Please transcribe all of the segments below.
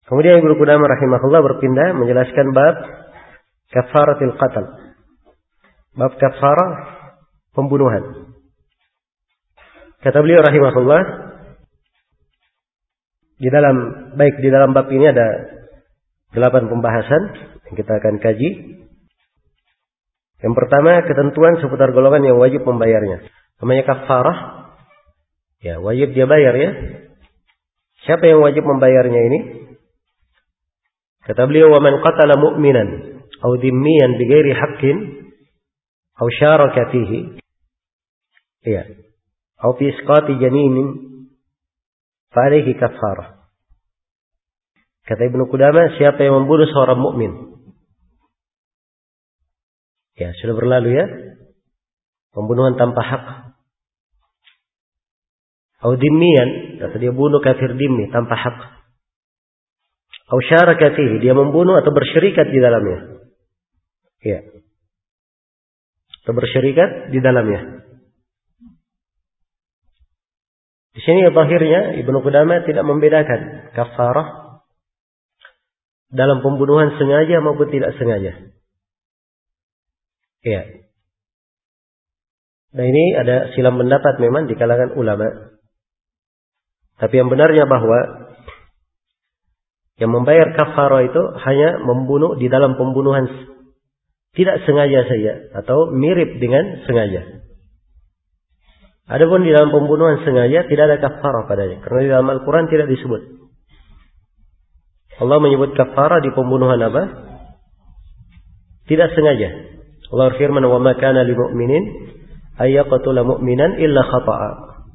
Kemudian Ibnu Qudamah rahimahullah berpindah menjelaskan bab kafaratil qatl. Bab kafarah pembunuhan. Kata beliau rahimahullah, di dalam bab ini ada 8 pembahasan yang kita akan kaji. Yang pertama, ketentuan seputar golongan yang wajib membayarnya. Namanya kafarah, ya wajib dia bayar ya. Siapa yang wajib membayarnya ini? Kata beliau, "Wa man qatala mu'minan aw dhimmiyan bighairi haqqin aw syaraka fihi." Iya. Aw fi isqati janinin fa alayhi kafarah. Kata Ibnu Qudamah, siapa yang membunuh seorang mukmin? Ya, sudah berlalu ya. Pembunuhan tanpa hak. Aw dhimmiyan, kata dia bunuh kafir dhimmi tanpa hak. Aw syaraka fihi, dia membunuh atau bersyirikat di dalamnya. Ya. Atau bersyirikat di dalamnya. Di sini zahirnya Ibnu Qudamah tidak membedakan kafarah dalam pembunuhan sengaja maupun tidak sengaja. Ya. Nah ini ada silam pendapat memang di kalangan ulama. Tapi yang benarnya bahwa yang membayar kafarah itu hanya membunuh di dalam pembunuhan tidak sengaja saja atau mirip dengan sengaja. Adapun di dalam pembunuhan sengaja tidak ada kafarah padanya, karena di dalam Al-Quran tidak disebut. Allah menyebut kafarah di pembunuhan apa? Tidak sengaja. Allah berfirman, "Wa ma kana lil mu'minin ay yaqtula mu'minan illa khata'a."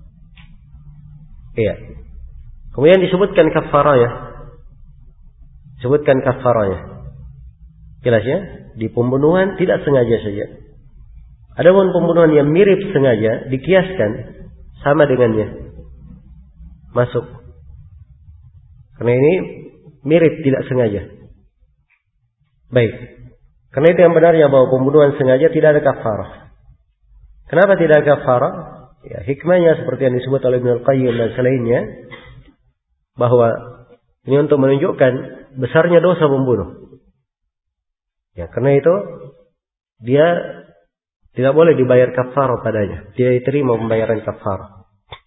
Iya. Kemudian disebutkan kafarahnya. Sebutkan kafarahnya. Jelas ya? Di pembunuhan tidak sengaja saja. Adapun pembunuhan yang mirip sengaja dikiaskan sama dengannya. Masuk. Karena ini mirip tidak sengaja. Baik. Karena itu yang benarnya bahwa pembunuhan sengaja tidak ada kafarah. Kenapa tidak ada kafarah? Ya, hikmahnya seperti yang disebut oleh Ibnu Al-Qayyim dan selainnya, bahwa ini untuk menunjukkan besarnya dosa membunuh. Ya, karena itu dia tidak boleh dibayar kafarah padanya. Tidak diterima pembayaran kafarah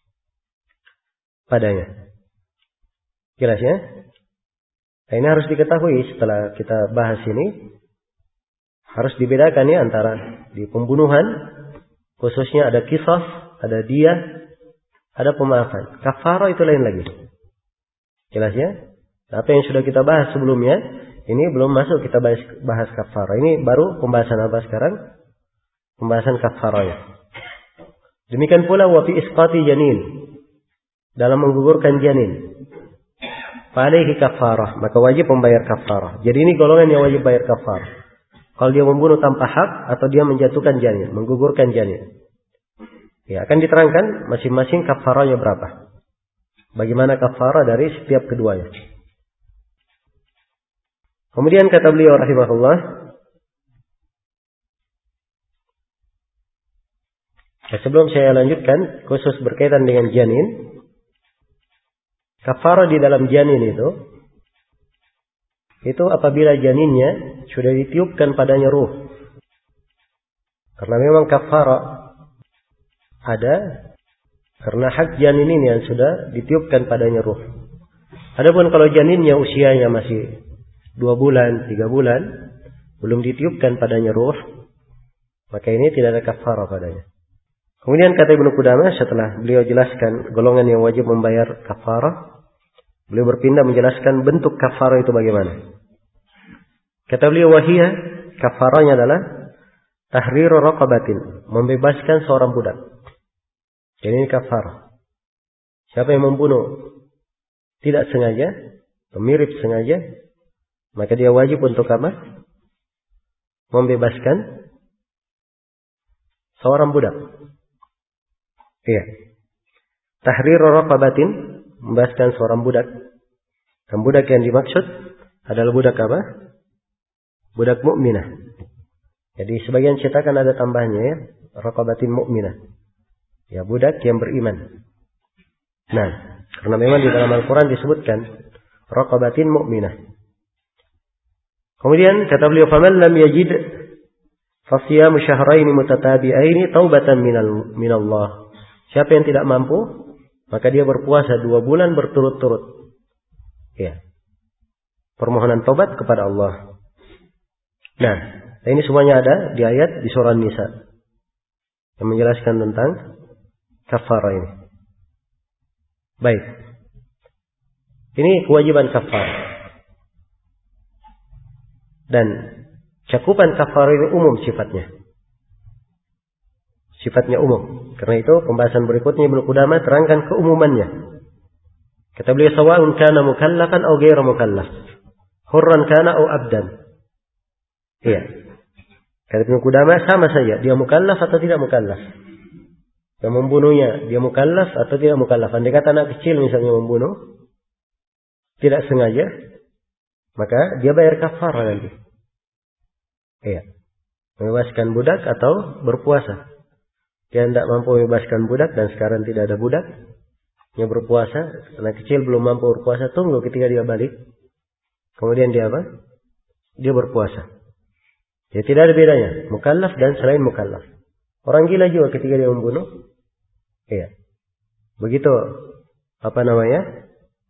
padanya. Jelas ya? Nah, ini harus diketahui setelah kita bahas ini. Harus dibedakan ya antara di pembunuhan, khususnya ada qisas, ada diyah, ada pemaafan. Kafarah itu lain lagi. Jelas ya? Apa yang sudah kita bahas sebelumnya, ini belum masuk kita bahas kafarah. Ini baru pembahasan apa sekarang? Pembahasan kafarahnya. Demikian pula wa fi isqati janin, dalam menggugurkan janin. Fa'alaihi kafarah, maka wajib membayar kafarah. Jadi ini golongan yang wajib bayar kafarah. Kalau dia membunuh tanpa hak atau dia menjatuhkan janin, menggugurkan janin. Ya, akan diterangkan masing-masing kafarahnya berapa. Bagaimana kafarah dari setiap keduanya. Kemudian kata beliau rahimahullah, ya, sebelum saya lanjutkan khusus berkaitan dengan janin, kafarah di dalam janin itu apabila janinnya sudah ditiupkan padanya ruh. Karena memang kafarah ada karena hak janin ini yang sudah ditiupkan padanya ruh. Adapun kalau janinnya usianya masih 2 bulan, 3 bulan, belum ditiupkan padanya ruh, maka ini tidak ada kafarah padanya. Kemudian kata Ibnu Qudamah, setelah beliau jelaskan golongan yang wajib membayar kafarah, beliau berpindah menjelaskan bentuk kafarah itu bagaimana. Kata beliau, wahiyah, kafarahnya adalah tahriru raqabatin, membebaskan seorang budak. Jadi ini kafarah. Siapa yang membunuh tidak sengaja, mirip sengaja, maka dia wajib untuk apa? Membebaskan seorang budak. Iya. Tahriru raqabatin, membebaskan seorang budak. Dan budak yang dimaksud adalah budak apa? Budak mukminah. Jadi sebagian cetakan ada tambahnya ya, raqabatin mukminah. Ya, budak yang beriman. Nah, karena memang di dalam Al-Quran disebutkan raqabatin mu'minah. Kemudian kata beliau, faman lam yajid fasiyamu syahraini mutatabi'aini taubatan minallah. Siapa yang tidak mampu, maka dia berpuasa 2 bulan berturut-turut. Ya. Permohonan taubat kepada Allah. Nah, ini semuanya ada di ayat di surah Nisa yang menjelaskan tentang kafarah ini. Baik. Ini kewajiban kafarah. Dan cakupan kafarah ini umum sifatnya. Sifatnya umum. Karena itu pembahasan berikutnya Ibnu Qudamah terangkan keumumannya. Kata beliau, sawa'un kana mukallafan aw ghairu mukallaf. Hurran kana aw abdan. Iya. Kata Ibnu Qudamah sama saja, dia mukallaf atau tidak mukallaf. Yang membunuhnya dia mukallaf atau tidak mukallaf. Andai kata anak kecil misalnya membunuh tidak sengaja, maka dia bayar kafarah nanti. Iya. Membebaskan budak atau berpuasa. Dia tidak mampu membebaskan budak dan sekarang tidak ada budak. Dia berpuasa. Anak kecil belum mampu berpuasa. Tunggu ketika dia balik. Kemudian dia apa? Dia berpuasa. Ya tidak ada bedanya. Mukallaf dan selain mukallaf. Orang gila juga ketika dia membunuh. Iya. Begitu. Apa namanya?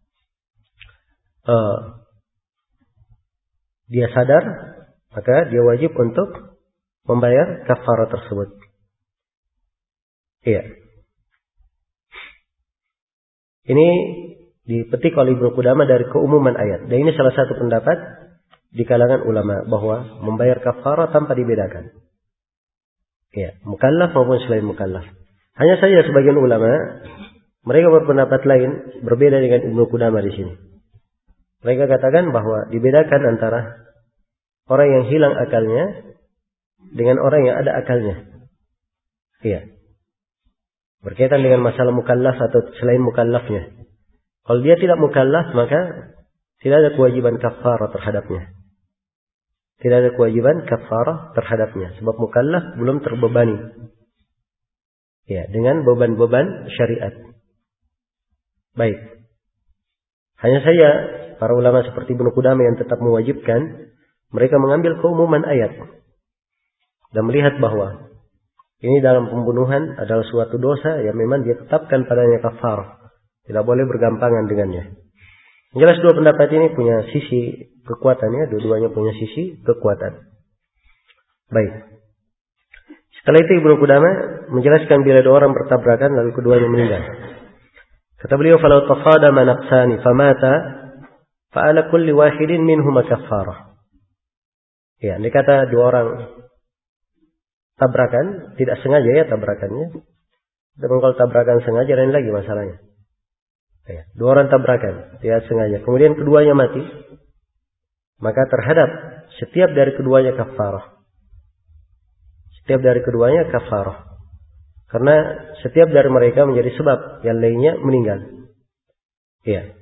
Dia sadar. Maka dia wajib untuk membayar kafarah tersebut. Iya. Ini dipetik oleh Ibnu Qudamah dari keumuman ayat. Dan ini salah satu pendapat di kalangan ulama bahwa membayar kafarah tanpa dibedakan. Iya, mukallaf maupun selain mukallaf. Hanya saja sebagian ulama mereka berpendapat lain, berbeda dengan Ibnu Qudamah di sini. Mereka katakan bahwa dibedakan antara orang yang hilang akalnya dengan orang yang ada akalnya. Iya. Berkaitan dengan masalah mukallaf atau selain mukallafnya. Kalau dia tidak mukallaf, maka tidak ada kewajiban kafarah terhadapnya. Tidak ada kewajiban kafarah terhadapnya. Sebab mukallaf belum terbebani. Ya, dengan beban-beban syariat. Baik. Hanya saja para ulama seperti Ibnu Qudamah yang tetap mewajibkan, mereka mengambil keumuman ayat dan melihat bahwa ini dalam pembunuhan adalah suatu dosa yang memang dia tetapkan padanya kafarah. Tidak boleh bergampangan dengannya. Jelas dua pendapat ini punya sisi kekuatannya, dua-duanya punya sisi kekuatan. Baik. Setelah itu Ibnu Qudamah menjelaskan bila dua orang bertabrakan lalu keduanya meninggal. Kata beliau, "Falau tafadama naqsani famata fa ala kulli wahidin minhuma kafarah." Ya, ini kata dua orang tabrakan, tidak sengaja ya tabrakannya. Dan kalau tabrakan sengaja lain lagi masalahnya. Ya, dua orang tabrakan, tidak sengaja. Kemudian keduanya mati. Maka terhadap setiap dari keduanya kafarah. Setiap dari keduanya kafarah. Karena setiap dari mereka menjadi sebab yang lainnya meninggal. Ya.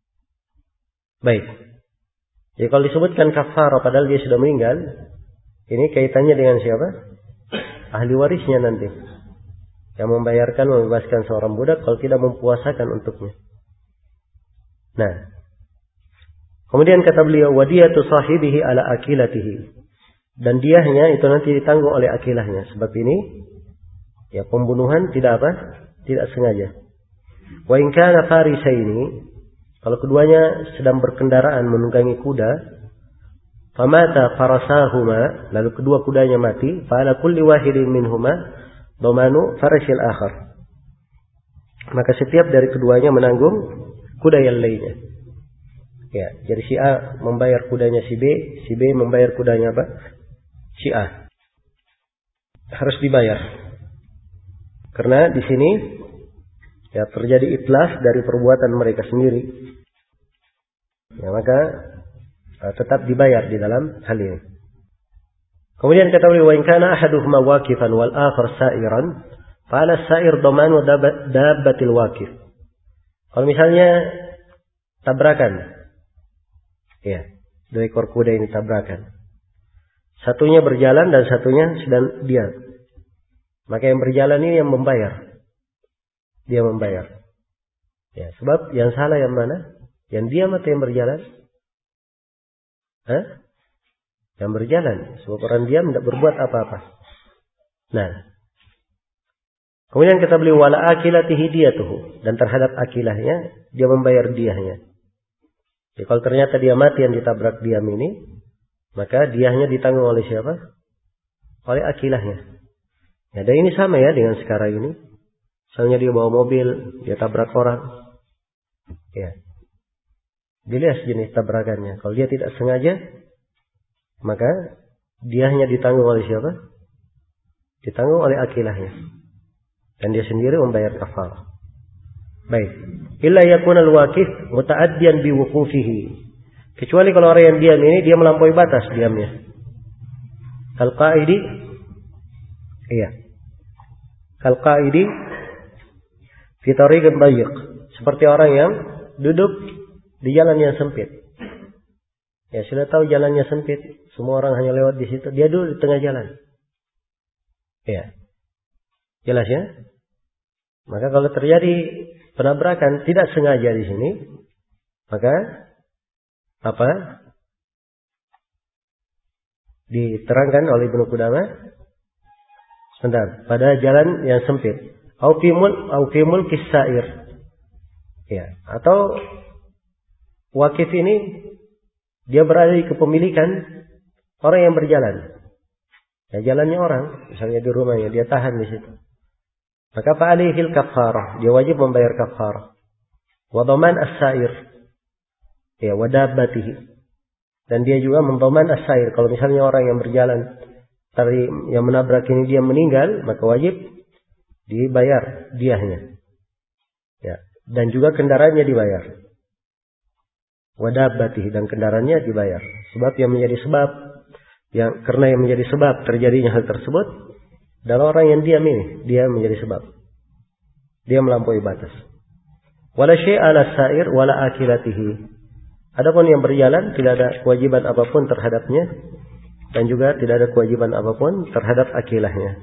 Baik. Jadi kalau disebutkan kafarah padahal dia sudah meninggal, ini kaitannya dengan siapa? Ahli warisnya nanti. Yang membayarkan, membebaskan seorang budak kalau tidak mempuasakan untuknya. Nah. Kemudian kata beliau, wadiyatu sahibihi ala akilatihi. Dan diahnya itu nanti ditanggung oleh akilahnya. Sebab ini, ya pembunuhan tidak apa? Tidak sengaja. Wa in kana farisaini, kalau keduanya sedang berkendaraan menunggangi kuda, famata farasahuma, lalu kedua kudanya mati, fa ala kulli wahidin minhuma domanu farasil akhar. Maka setiap dari keduanya menanggung kuda yang lainnya. Ya, jadi si A membayar kudanya si B membayar kudanya apa? Si A. Harus dibayar. Karena di sini ya terjadi itlaf dari perbuatan mereka sendiri. Ya, maka tetap dibayar di dalam hal ini. Kemudian kata beliau, wa in kana ahaduhuma waqifan wal akhar sa'iran, fa 'ala as-sa'ir dhamanu dabbatil waqif. Kalau misalnya tabrakan, ya, dua ekor kuda ini tabrakan. Satunya berjalan dan satunya sedang diam. Maka yang berjalan ini yang membayar. Dia membayar. Ya, sebab yang salah yang mana? Yang diam atau yang berjalan? Hah? Yang berjalan. Sebab orang diam tidak berbuat apa-apa. Nah. Kemudian kita beli wala akilatihi diyatuhu. Dan terhadap akilahnya, dia membayar diahnya. Jadi kalau ternyata dia mati yang ditabrak diam ini, maka diahnya ditanggung oleh siapa? Oleh akilahnya. Ya, dan ini sama ya dengan sekarang ini. Misalnya dia bawa mobil, dia tabrak orang. Ya. Dilihat jenis tabrakannya. Kalau dia tidak sengaja, maka diahnya ditanggung oleh siapa? Ditanggung oleh akilahnya. Dan dia sendiri membayar kafarah. Baik. Illa yakuna al-waqif muta'addiyan biwuqufihi. Kecuali kalau orang yang diam ini dia melampaui batas diamnya. Kal-qaidi. Iya. Kal-qaidi fi tariqin dayiq. Seperti orang yang duduk di jalan yang sempit. Ya, sudah tahu jalannya sempit, semua orang hanya lewat di situ, dia duduk di tengah jalan. Ya. Jelas ya? Maka kalau terjadi penabrakan tidak sengaja di sini, maka apa? Diterangkan oleh Ibnu Qudamah. Sebentar, pada jalan yang sempit. Au fimul kisair. Ya, atau wakif ini dia berada di kepemilikan orang yang berjalan. Ya, jalannya orang, misalnya di rumahnya, dia tahan di situ. Maka fa'alihil kafarah, dia wajib membayar kafarah. Wa dhaman as-sair. Ya, wa dabbatihi. Dan dia juga mendoman as-sair. Kalau misalnya orang yang berjalan dari yang menabrak ini dia meninggal, maka wajib dibayar diahnya. Ya, dan juga kendaraannya dibayar. Wa dabbatihi, dan kendaraannya dibayar. Sebab yang menjadi sebab karena yang menjadi sebab terjadinya hal tersebut adalah orang yang diam ini, dia menjadi sebab. Dia melampaui batas. Wala syai'a ala-sa'ir wala akilatihi. Adapun yang berjalan tidak ada kewajiban apapun terhadapnya dan juga tidak ada kewajiban apapun terhadap akilahnya.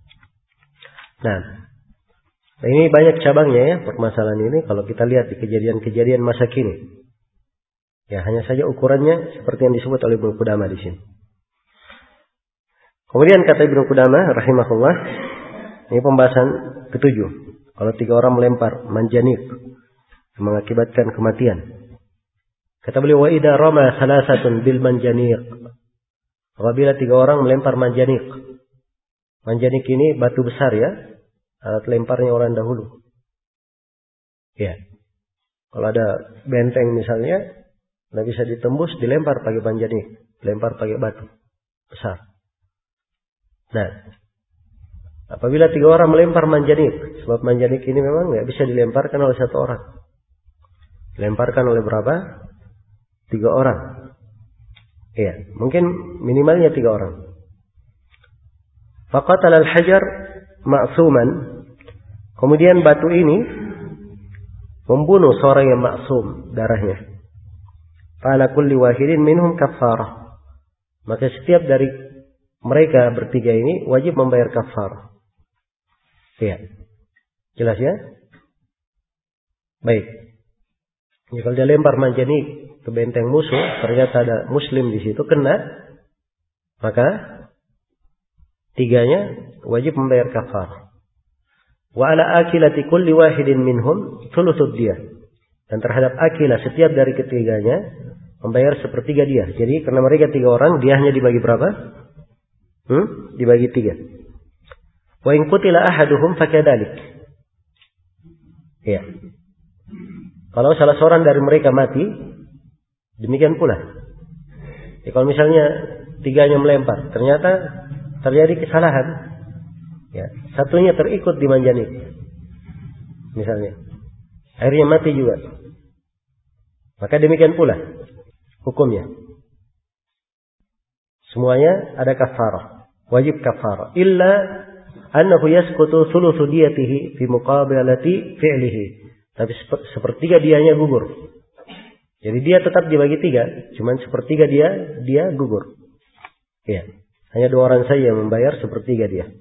Nah, ini banyak cabangnya ya permasalahan ini kalau kita lihat di kejadian-kejadian masa kini. Ya, hanya saja ukurannya seperti yang disebut oleh Ibnu Qudamah di sini. Kemudian kata Ibnu Qudamah rahimahullah, ini pembahasan ketujuh. Kalau 3 orang melempar manjanik mengakibatkan kematian. Kata beliau, wa idza rama salasatun bil manjanik. Apabila 3 orang melempar manjanik. Manjanik ini batu besar ya, alat lemparnya orang dahulu. Ya. Kalau ada benteng misalnya, nggak bisa ditembus, dilempar pakai manjanik, dilempar pakai batu besar. Nah, apabila 3 orang melempar manjanik, sebab manjanik ini memang nggak bisa dilemparkan oleh 1 orang, dilemparkan oleh berapa? 3 orang. Iya, mungkin minimalnya 3 orang. Faqatala al-hajar ma'suman. Kemudian batu ini membunuh seorang yang maksum darahnya. Fa'ala kulli wahidin minhum kafarah. Maka setiap dari mereka bertiga ini wajib membayar kafarah. Iya. Jelas ya? Baik. Ya, kalau dia lempar manjanik ke benteng musuh, ternyata ada muslim di situ kena, maka 3-nya wajib membayar kafarah. Wa ala akilati kulli wahidin minhum thulutsud diyah. Dan terhadap akilah setiap dari ketiganya membayar 1/3 dia. Jadi karena mereka 3 orang, diahnya dibagi berapa? Dibagi 3. Wa in qutila ahaduhum fakadzalik. Ya. Kalau salah seorang dari mereka mati, demikian pula. Ya, kalau misalnya 3-nya melempar, ternyata terjadi kesalahan. Ya, satunya terikut di manjanik. Misalnya, akhirnya mati juga. Maka demikian pula hukumnya. Semuanya ada kafarah, wajib kafarah. Illa annahu yasqutu thulutsu diyatihi fi muqabalati fi'lihi. Tapi 1/3 dianya gugur. Jadi dia tetap dibagi 3, cuman 1/3 dia gugur. Ya, hanya 2 orang saja yang membayar 1/3 dia.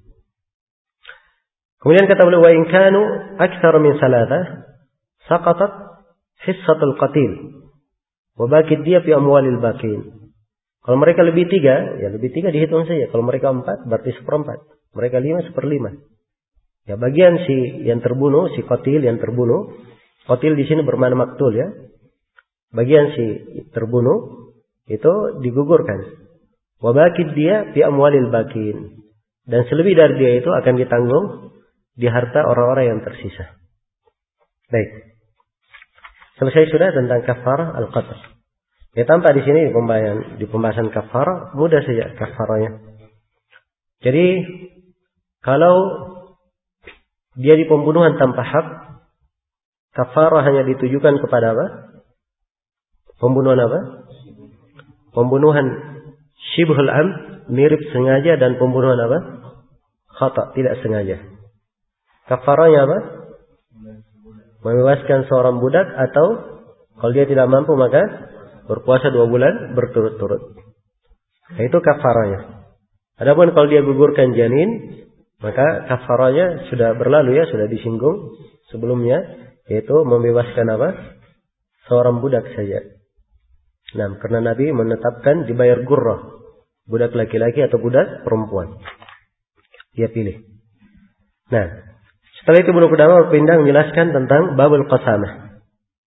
Kemudian kata beliau, wa in kanu aktsara min salatah saqatat hissatul qatil. Wa baqid dia fi amwalil baqin. Kalau mereka lebih 3, ya lebih 3 dihitung saja. Kalau mereka 4, berarti 1/4. Mereka 5, 1/5. Ya, bagian si yang terbunuh, si qatil yang terbunuh. Qatil di sini bermakna maktul ya. Bagian si terbunuh itu digugurkan. Wa baqid dia fi amwalil baqin. Dan selebih dari dia itu akan ditanggung di harta orang-orang yang tersisa. Baik. Selesai sudah tentang kafarah al-qatl. Ya, tanpa di sini di pembahasan kafarah mudah saja kafarahnya. Jadi kalau dia di pembunuhan tanpa hak, kafarah hanya ditujukan kepada apa? Pembunuhan apa? Pembunuhan syibhul amd, mirip sengaja, dan pembunuhan apa? Khata, tidak sengaja. Kafarahnya apa? Membebaskan seorang budak, atau kalau dia tidak mampu maka berpuasa 2 bulan berturut-turut. Nah, itu kafarahnya. Adapun kalau dia gugurkan janin, maka kafarahnya sudah berlalu ya, sudah disinggung sebelumnya, yaitu membebaskan apa? Seorang budak saja. Nah, karena Nabi menetapkan dibayar gurrah, budak laki-laki atau budak perempuan. Dia pilih. Nah, setelah itu Ibnu Qudamah berpindah menjelaskan tentang babul qasamah.